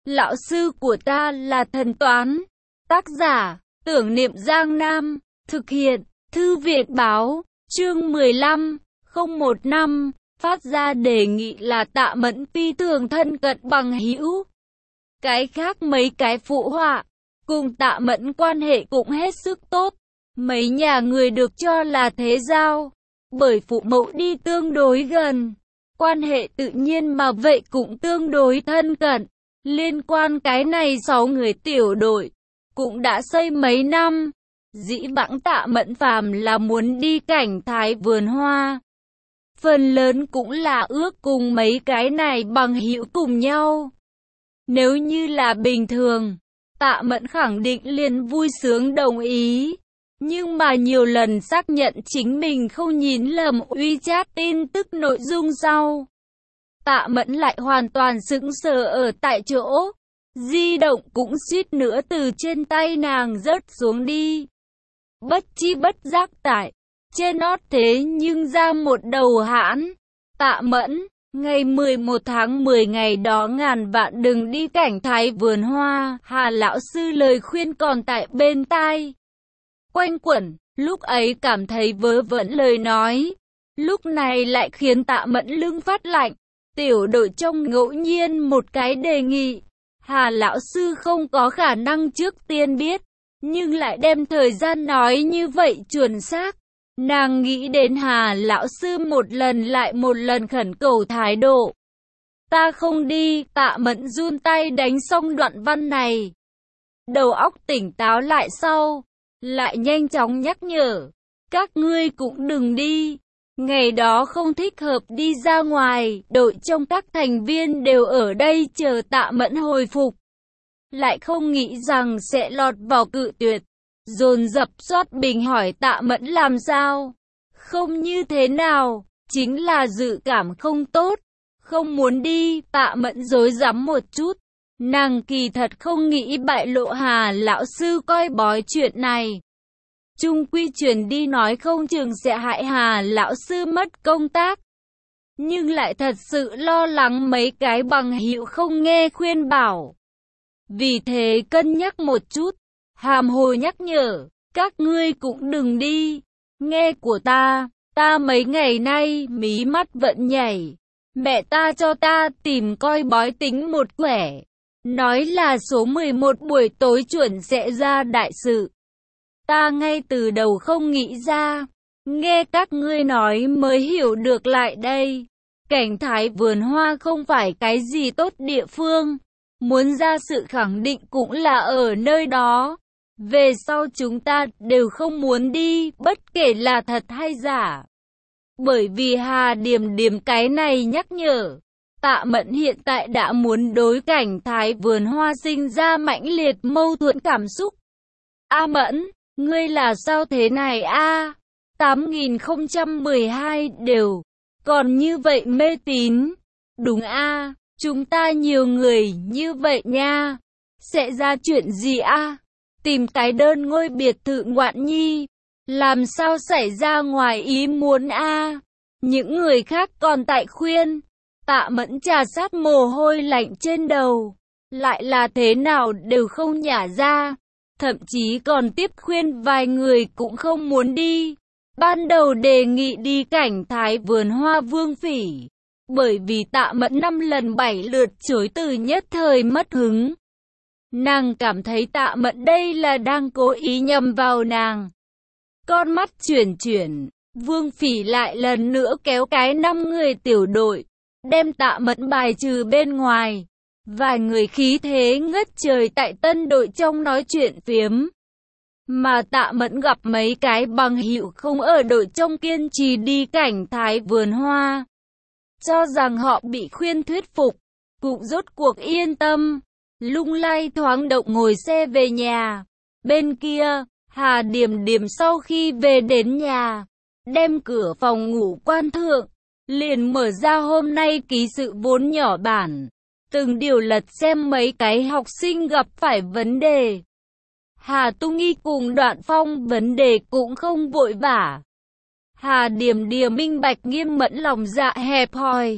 Lão sư của ta là thần toán. Tác giả, Tưởng Niệm Giang Nam. Thực hiện, Thư viện báo, chương 15, 015. Phát ra đề nghị là Tạ Mẫn phi thường thân cận bằng hữu. Cái khác mấy cái phụ họa, cùng Tạ Mẫn quan hệ cũng hết sức tốt. Mấy nhà người được cho là thế giao, bởi phụ mẫu đi tương đối gần. Quan hệ tự nhiên mà vậy cũng tương đối thân cận. Liên quan cái này 6 người tiểu đội, cũng đã xây mấy năm. Dĩ vãng Tạ Mẫn phàm là muốn đi cảnh thái vườn hoa. Phần lớn cũng là ước cùng mấy cái này bằng hữu cùng nhau. Nếu như là bình thường, Tạ Mẫn khẳng định liền vui sướng đồng ý. Nhưng mà nhiều lần xác nhận chính mình không nhìn lầm WeChat tin tức nội dung sau, Tạ Mẫn lại hoàn toàn sững sờ ở tại chỗ. Di động cũng suýt nữa từ trên tay nàng rớt xuống đi. Bất chi bất giác tại trên nót thế nhưng ra một đầu hãn. Tạ Mẫn, ngày 11 tháng 10 ngày đó ngàn vạn đừng đi cảnh thái vườn hoa. Hà lão sư lời khuyên còn tại bên tai quanh quẩn, lúc ấy cảm thấy vớ vẩn lời nói, lúc này lại khiến Tạ Mẫn lưng phát lạnh. Tiểu đội trong ngẫu nhiên một cái đề nghị, Hà lão sư không có khả năng trước tiên biết, nhưng lại đem thời gian nói như vậy chuẩn xác. Nàng nghĩ đến Hà lão sư một lần lại một lần khẩn cầu thái độ. Ta không đi. Tạ Mẫn run tay đánh xong đoạn văn này. Đầu óc tỉnh táo lại sau, lại nhanh chóng nhắc nhở, các ngươi cũng đừng đi. Ngày đó không thích hợp đi ra ngoài, đội trong các thành viên đều ở đây chờ Tạ Mẫn hồi phục. Lại không nghĩ rằng sẽ lọt vào cự tuyệt. Dồn dập xoát bình hỏi Tạ Mẫn làm sao. Không như thế nào, chính là dự cảm không tốt, không muốn đi. Tạ Mẫn rối rắm một chút. Nàng kỳ thật không nghĩ bại lộ Hà lão sư coi bói chuyện này. Trung quy truyền đi nói không chừng sẽ hại Hà lão sư mất công tác. Nhưng lại thật sự lo lắng mấy cái bằng hữu không nghe khuyên bảo. Vì thế cân nhắc một chút, hàm hồ nhắc nhở, các ngươi cũng đừng đi. Nghe của ta mấy ngày nay mí mắt vẫn nhảy. Mẹ ta cho ta tìm coi bói tính một quẻ. Nói là số 11 buổi tối chuẩn sẽ ra đại sự. Ta ngay từ đầu không nghĩ ra, nghe các ngươi nói mới hiểu được lại đây. Cảnh thái vườn hoa không phải cái gì tốt địa phương, muốn ra sự khẳng định cũng là ở nơi đó. Về sau chúng ta đều không muốn đi, bất kể là thật hay giả. Bởi vì Hà Điềm Điềm cái này nhắc nhở, Tạ Mẫn hiện tại đã muốn đối cảnh thái vườn hoa sinh ra mãnh liệt mâu thuẫn cảm xúc. A Mẫn, ngươi là sao thế này a? 8012 đều còn như vậy mê tín. Đúng a, chúng ta nhiều người như vậy nha. Sẽ ra chuyện gì a? Tìm cái đơn ngôi biệt thự ngoạn nhi, làm sao xảy ra ngoài ý muốn a? Những người khác còn tại khuyên. Tạ Mẫn trà sát mồ hôi lạnh trên đầu, lại là thế nào đều không nhả ra. Thậm chí còn tiếp khuyên vài người cũng không muốn đi. Ban đầu đề nghị đi cảnh thái vườn hoa Vương Phỉ, bởi vì Tạ Mẫn 5 lần 7 lượt chối từ nhất thời mất hứng. Nàng cảm thấy Tạ Mẫn đây là đang cố ý nhầm vào nàng. Con mắt chuyển, Vương Phỉ lại lần nữa kéo cái 5 người tiểu đội, đem Tạ Mẫn bài trừ bên ngoài. Vài người khí thế ngất trời tại tân đội trong nói chuyện phiếm. Mà Tạ Mẫn gặp mấy cái bằng hữu không ở đội trong kiên trì đi cảnh thái vườn hoa. Cho rằng họ bị khuyên thuyết phục, cũng rốt cuộc yên tâm. Lung lay thoáng động ngồi xe về nhà. Bên kia, Hà Điềm Điềm sau khi về đến nhà, đem cửa phòng ngủ quan thượng, liền mở ra hôm nay ký sự vốn nhỏ bản. Từng điều lật xem mấy cái học sinh gặp phải vấn đề. Hà Tu Nghi cùng Đoạn Phong vấn đề cũng không vội vã. Hà Điềm Điềm minh bạch nghiêm mẫn lòng dạ hẹp hòi.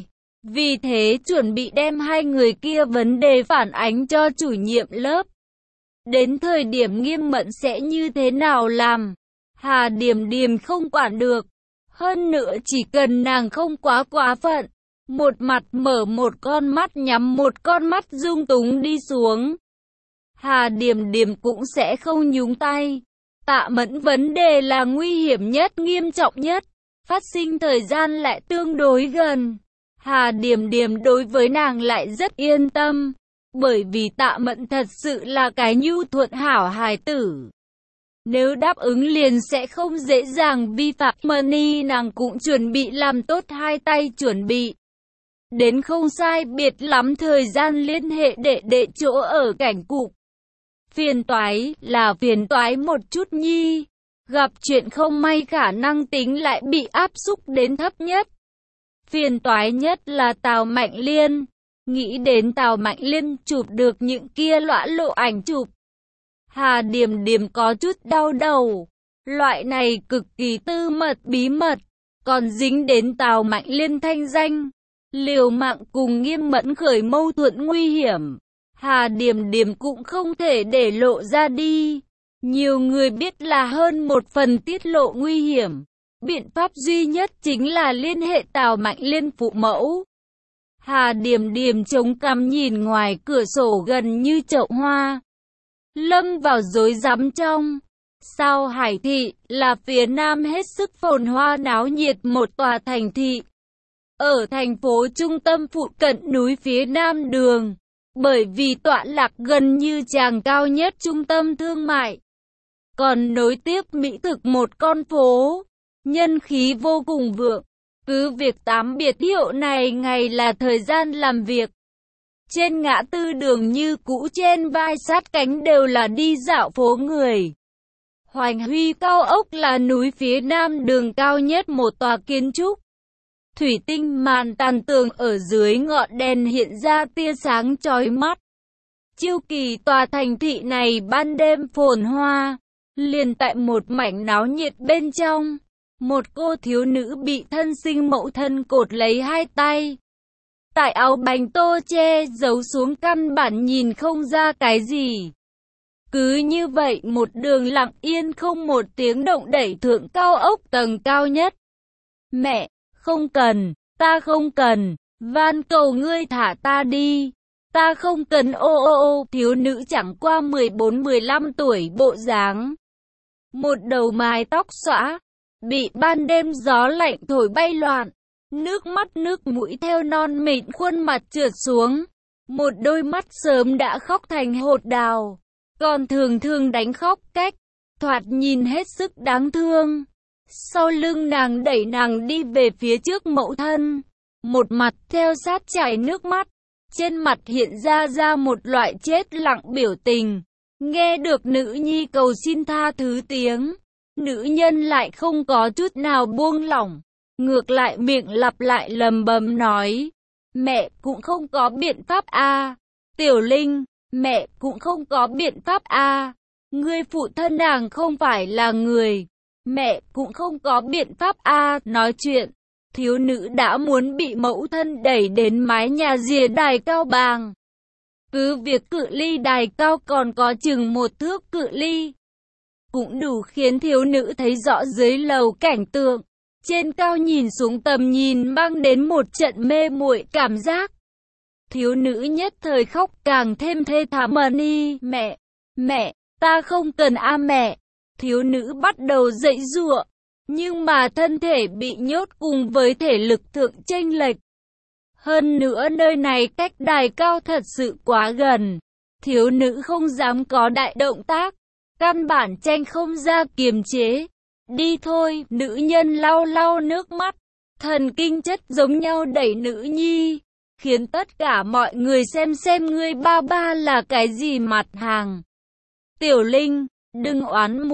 Vì thế chuẩn bị đem hai người kia vấn đề phản ánh cho chủ nhiệm lớp. Đến thời điểm Nghiêm Mẫn sẽ như thế nào làm, Hà Điềm Điềm không quản được. Hơn nữa chỉ cần nàng không quá phận, một mặt mở một con mắt nhắm một con mắt dung túng đi xuống, Hà Điềm Điềm cũng sẽ không nhúng tay. Tạ Mẫn vấn đề là nguy hiểm nhất, nghiêm trọng nhất, phát sinh thời gian lại tương đối gần. Hà Điềm Điềm đối với nàng lại rất yên tâm, bởi vì Tạ Mẫn thật sự là cái nhu thuận hảo hài tử. Nếu đáp ứng liền sẽ không dễ dàng vi phạm. Money nàng cũng chuẩn bị làm tốt hai tay chuẩn bị. Đến không sai biệt lắm thời gian liên hệ đệ chỗ ở cảnh cục. Phiền toái là phiền toái một chút nhi. Gặp chuyện không may khả năng tính lại bị áp xúc đến thấp nhất. Phiền toái nhất là Tào Mạnh Liên. Nghĩ đến Tào Mạnh Liên chụp được những kia lõa lộ ảnh chụp, Hà Điềm Điềm có chút đau đầu. Loại này cực kỳ tư mật bí mật, còn dính đến Tào Mạnh Liên thanh danh. Liều mạng cùng Nghiêm Mẫn khởi mâu thuẫn nguy hiểm, Hà Điềm Điềm cũng không thể để lộ ra đi. Nhiều người biết là hơn một phần tiết lộ nguy hiểm. Biện pháp duy nhất chính là liên hệ Tào Mạnh Liên phụ mẫu. Hà Điềm Điềm chống cằm nhìn ngoài cửa sổ gần như chậu hoa, lâm vào rối rắm trong. Sao Hải thị là phía nam hết sức phồn hoa náo nhiệt một tòa thành thị. Ở thành phố trung tâm phụ cận núi phía nam đường, bởi vì tọa lạc gần như tràng cao nhất trung tâm thương mại, còn nối tiếp mỹ thực một con phố, nhân khí vô cùng vượng. Cứ việc 8 biệt hiệu này ngày là thời gian làm việc. Trên ngã tư đường như cũ trên vai sát cánh đều là đi dạo phố người. Hoành Huy cao ốc là núi phía nam đường cao nhất một tòa kiến trúc. Thủy tinh màn tàn tường ở dưới ngọn đèn hiện ra tia sáng chói mắt. Chiêu kỳ tòa thành thị này ban đêm phồn hoa, liền tại một mảnh náo nhiệt bên trong. Một cô thiếu nữ bị thân sinh mẫu thân cột lấy hai tay. Tại áo bánh tô che giấu xuống căn bản nhìn không ra cái gì. Cứ như vậy một đường lặng yên không một tiếng động đẩy thượng cao ốc tầng cao nhất. Mẹ, không cần, ta không cần, van cầu ngươi thả ta đi. Ta không cần ô. Thiếu nữ chẳng qua 14-15 tuổi bộ dáng. Một đầu mái tóc xõa, bị ban đêm gió lạnh thổi bay loạn. Nước mắt nước mũi theo non mịn khuôn mặt trượt xuống. Một đôi mắt sớm đã khóc thành hột đào, còn thường đánh khóc cách, thoạt nhìn hết sức đáng thương. Sau lưng nàng đẩy nàng đi về phía trước mẫu thân, một mặt theo sát chảy nước mắt, trên mặt hiện ra một loại chết lặng biểu tình. Nghe được nữ nhi cầu xin tha thứ tiếng, nữ nhân lại không có chút nào buông lỏng, ngược lại miệng lặp lại lầm bầm nói, mẹ cũng không có biện pháp a. Tiểu Linh, mẹ cũng không có biện pháp a. Ngươi phụ thân nàng không phải là người, mẹ cũng không có biện pháp a. Nói chuyện, thiếu nữ đã muốn bị mẫu thân đẩy đến mái nhà rìa đài cao bàng. Cứ việc cự ly đài cao còn có chừng 1 thước cự ly, cũng đủ khiến thiếu nữ thấy rõ dưới lầu cảnh tượng. Trên cao nhìn xuống tầm nhìn mang đến một trận mê muội cảm giác. Thiếu nữ nhất thời khóc càng thêm thê thảm. Money, mẹ, ta không cần a mẹ. Thiếu nữ bắt đầu giãy giụa, nhưng mà thân thể bị nhốt cùng với thể lực thượng chênh lệch. Hơn nữa nơi này cách đài cao thật sự quá gần, thiếu nữ không dám có đại động tác, căn bản tranh không ra kiềm chế. Đi thôi, nữ nhân lau nước mắt, thần kinh chất giống nhau đẩy nữ nhi, khiến tất cả mọi người xem ngươi ba là cái gì mặt hàng. Tiểu Linh, đừng oán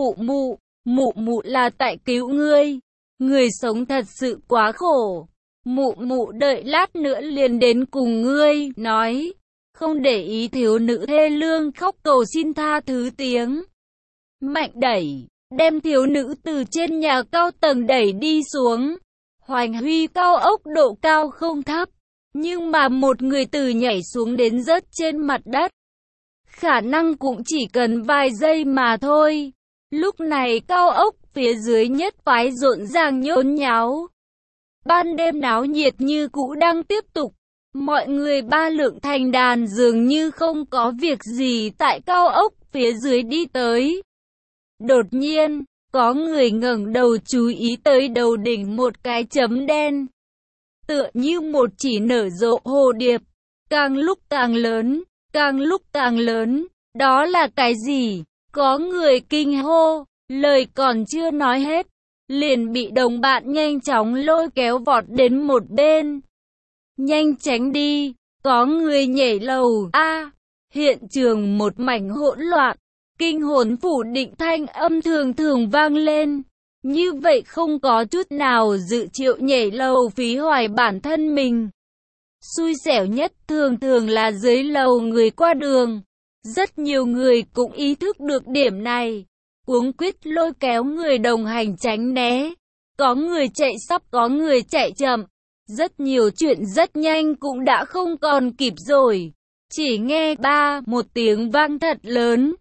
mụ là tại cứu ngươi, người sống thật sự quá khổ. Mụ đợi lát nữa liền đến cùng ngươi, nói, không để ý thiếu nữ thê lương khóc cầu xin tha thứ tiếng. Mạnh đẩy, đem thiếu nữ từ trên nhà cao tầng đẩy đi xuống. Hoành Huy cao ốc độ cao không thấp, Nhưng mà một người từ nhảy xuống đến rớt trên mặt đất, khả năng cũng chỉ cần vài giây mà thôi. Lúc này cao ốc phía dưới nhất phái rộn ràng nhốn nháo. Ban đêm náo nhiệt như cũ đang tiếp tục. Mọi người ba lượng thành đàn dường như không có việc gì tại cao ốc phía dưới đi tới. Đột nhiên, có người ngẩng đầu chú ý tới đầu đỉnh một cái chấm đen. Tựa như một chỉ nở rộ hồ điệp, càng lúc càng lớn, càng lúc càng lớn. Đó là cái gì? Có người kinh hô, lời còn chưa nói hết, liền bị đồng bạn nhanh chóng lôi kéo vọt đến một bên. Nhanh tránh đi, có người nhảy lầu. Hiện trường một mảnh hỗn loạn, kinh hồn phủ định thanh âm thường thường vang lên. Như vậy không có chút nào dự triệu nhảy lầu phí hoài bản thân mình. Xui xẻo nhất thường thường là dưới lầu người qua đường. Rất nhiều người cũng ý thức được điểm này, cuống quýt lôi kéo người đồng hành tránh né. Có người chạy sắp, có người chạy chậm. Rất nhiều chuyện rất nhanh cũng đã không còn kịp rồi. Chỉ nghe một tiếng vang thật lớn.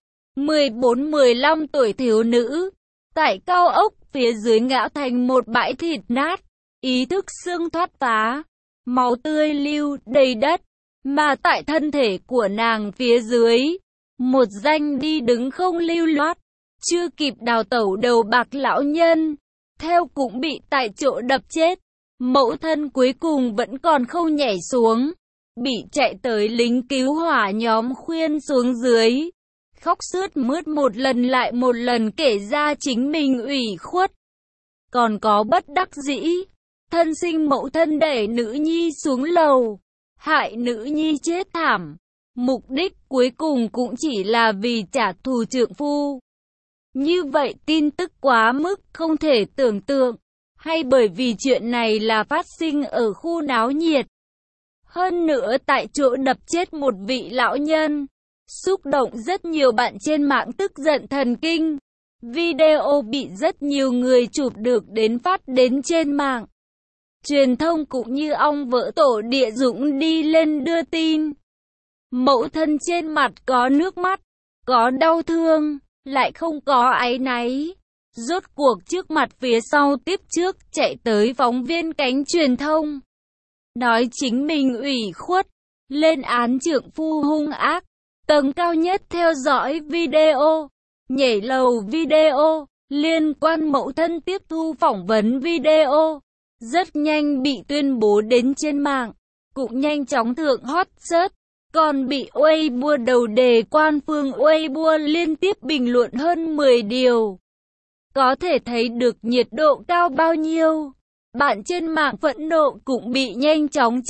14-15 tuổi thiếu nữ tại cao ốc phía dưới ngã thành một bãi thịt nát, ý thức xương thoát phá, máu tươi lưu đầy đất, mà tại thân thể của nàng phía dưới, một danh đi đứng không lưu loát, chưa kịp đào tẩu đầu bạc lão nhân, theo cũng bị tại chỗ đập chết. Mẫu thân cuối cùng vẫn còn không nhảy xuống, bị chạy tới lính cứu hỏa nhóm khuyên xuống dưới. Khóc sướt mướt một lần lại một lần kể ra chính mình ủy khuất. Còn có bất đắc dĩ, thân sinh mẫu thân đẩy nữ nhi xuống lầu, hại nữ nhi chết thảm. Mục đích cuối cùng cũng chỉ là vì trả thù trượng phu. Như vậy tin tức quá mức không thể tưởng tượng, hay bởi vì chuyện này là phát sinh ở khu náo nhiệt. Hơn nữa tại chỗ đập chết một vị lão nhân. Xúc động rất nhiều bạn trên mạng tức giận thần kinh. Video bị rất nhiều người chụp được đến phát đến trên mạng. Truyền thông cũng như ong vỡ tổ địa dũng đi lên đưa tin. Mẫu thân trên mặt có nước mắt, có đau thương, lại không có áy náy. Rốt cuộc trước mặt phía sau tiếp trước chạy tới phóng viên cánh truyền thông. Nói chính mình ủy khuất, lên án trượng phu hung ác. Tầng cao nhất theo dõi video, nhảy lầu video, liên quan mẫu thân tiếp thu phỏng vấn video. Rất nhanh bị tuyên bố đến trên mạng, cũng nhanh chóng thượng hot search, còn bị Weibo đầu đề quan phương Weibo liên tiếp bình luận hơn 10 điều. Có thể thấy được nhiệt độ cao bao nhiêu. Bạn trên mạng phẫn nộ cũng bị nhanh chóng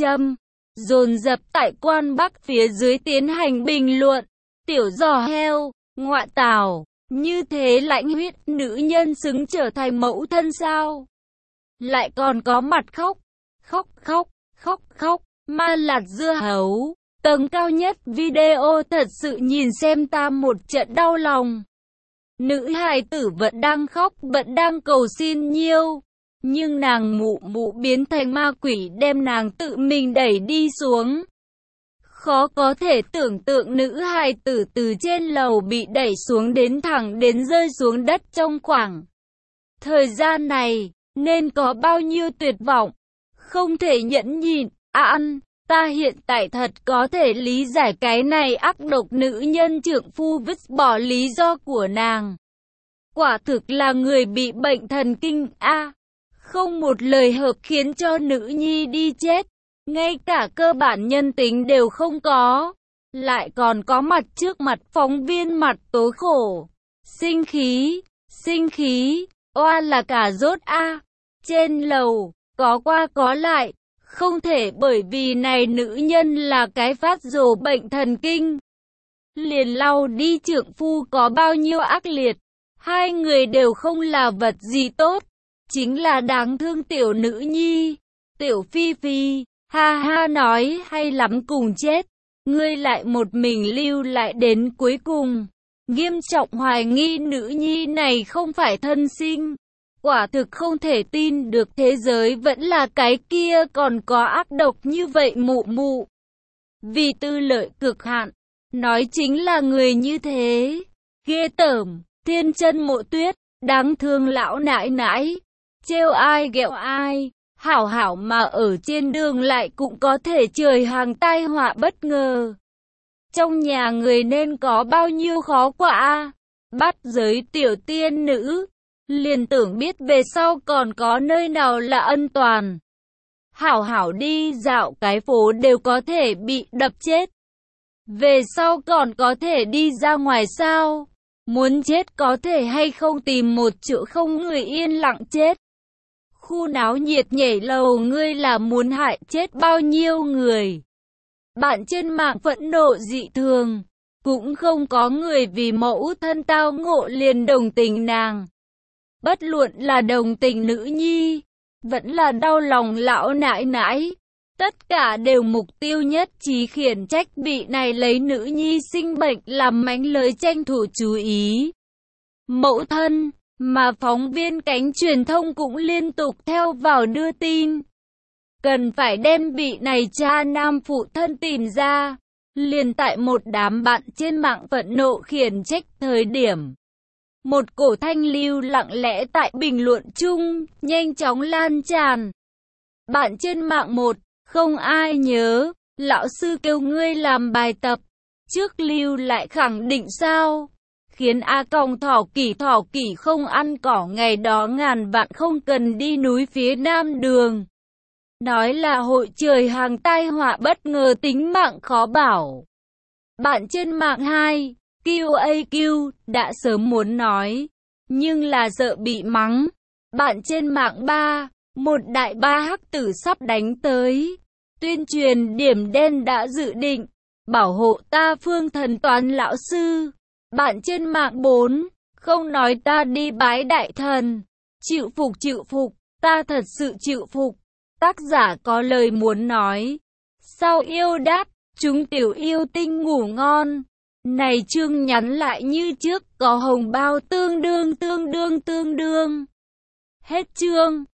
dồn dập tại quan Bắc phía dưới tiến hành bình luận. Tiểu giò heo, ngoại tảo, như thế lãnh huyết nữ nhân xứng trở thành mẫu thân sao? Lại còn có mặt khóc, ma lạt dưa hấu. Tầng cao nhất video thật sự nhìn xem ta một trận đau lòng. Nữ hài tử vẫn đang khóc, vẫn đang cầu xin nhiêu. Nhưng nàng mụ biến thành ma quỷ đem nàng tự mình đẩy đi xuống. Khó có thể tưởng tượng nữ hài tử từ trên lầu bị đẩy xuống đến thẳng đến rơi xuống đất trong khoảng thời gian này, nên có bao nhiêu tuyệt vọng, không thể nhẫn nhịn. Ta hiện tại thật có thể lý giải cái này ác độc nữ nhân trượng phu vứt bỏ lý do của nàng. Quả thực là người bị bệnh thần kinh không một lời hợp khiến cho nữ nhi đi chết. Ngay cả cơ bản nhân tính đều không có. Lại còn có mặt trước mặt phóng viên mặt tối khổ. Sinh khí, oa là cả rốt Trên lầu, có qua có lại. Không thể bởi vì này nữ nhân là cái phát rồ bệnh thần kinh. Liền lau đi trượng phu có bao nhiêu ác liệt. Hai người đều không là vật gì tốt. Chính là đáng thương tiểu nữ nhi. Tiểu Phi Phi, ha nói hay lắm cùng chết. Ngươi lại một mình lưu lại đến cuối cùng. Nghiêm trọng hoài nghi nữ nhi này không phải thân sinh. Quả thực không thể tin được thế giới vẫn là cái kia còn có ác độc như vậy mụ mụ. Vì tư lợi cực hạn, nói chính là người như thế. Ghê tởm, Thiên Chân Mộ Tuyết, đáng thương lão nãi nãi. Trêu ai ghẹo ai, hảo hảo mà ở trên đường lại cũng có thể trời hàng tai họa bất ngờ. Trong nhà người nên có bao nhiêu khó quả. Bắt giới tiểu tiên nữ, liền tưởng biết về sau còn có nơi nào là an toàn. Hảo hảo đi dạo cái phố đều có thể bị đập chết. Về sau còn có thể đi ra ngoài sao? Muốn chết có thể hay không tìm một chỗ không người yên lặng chết. Khu náo nhiệt nhảy lầu ngươi là muốn hại chết bao nhiêu người. Bạn trên mạng phẫn nộ dị thường. Cũng không có người vì mẫu thân tao ngộ liền đồng tình nàng. Bất luận là đồng tình nữ nhi, vẫn là đau lòng lão nãi nãi. Tất cả đều mục tiêu nhất trí khiển trách bị này lấy nữ nhi sinh bệnh làm mánh lới tranh thủ chú ý. Mẫu thân, mà phóng viên cánh truyền thông cũng liên tục theo vào đưa tin. Cần phải đem bị này cha nam phụ thân tìm ra. Liền tại một đám bạn trên mạng phẫn nộ khiển trách thời điểm. Một cổ thanh lưu lặng lẽ tại bình luận chung, nhanh chóng lan tràn. Bạn trên mạng một, không ai nhớ, lão sư kêu ngươi làm bài tập. Trước lưu lại khẳng định sao? Khiến A Còng thỏ kỷ không ăn cỏ ngày đó ngàn vạn không cần đi núi phía nam đường. Nói là hội trời hàng tai họa bất ngờ tính mạng khó bảo. Bạn trên mạng 2, QAQ, đã sớm muốn nói, nhưng là sợ bị mắng. Bạn trên mạng 3, một đại ba hắc tử sắp đánh tới. Tuyên truyền điểm đen đã dự định, bảo hộ ta phương thần toán lão sư. Bạn trên mạng 4, không nói ta đi bái đại thần. Chịu phục, ta thật sự chịu phục. Tác giả có lời muốn nói. Sau yêu đát, chúng tiểu yêu tinh ngủ ngon. Này chương nhắn lại như trước, có hồng bao tương đương. Hết chương.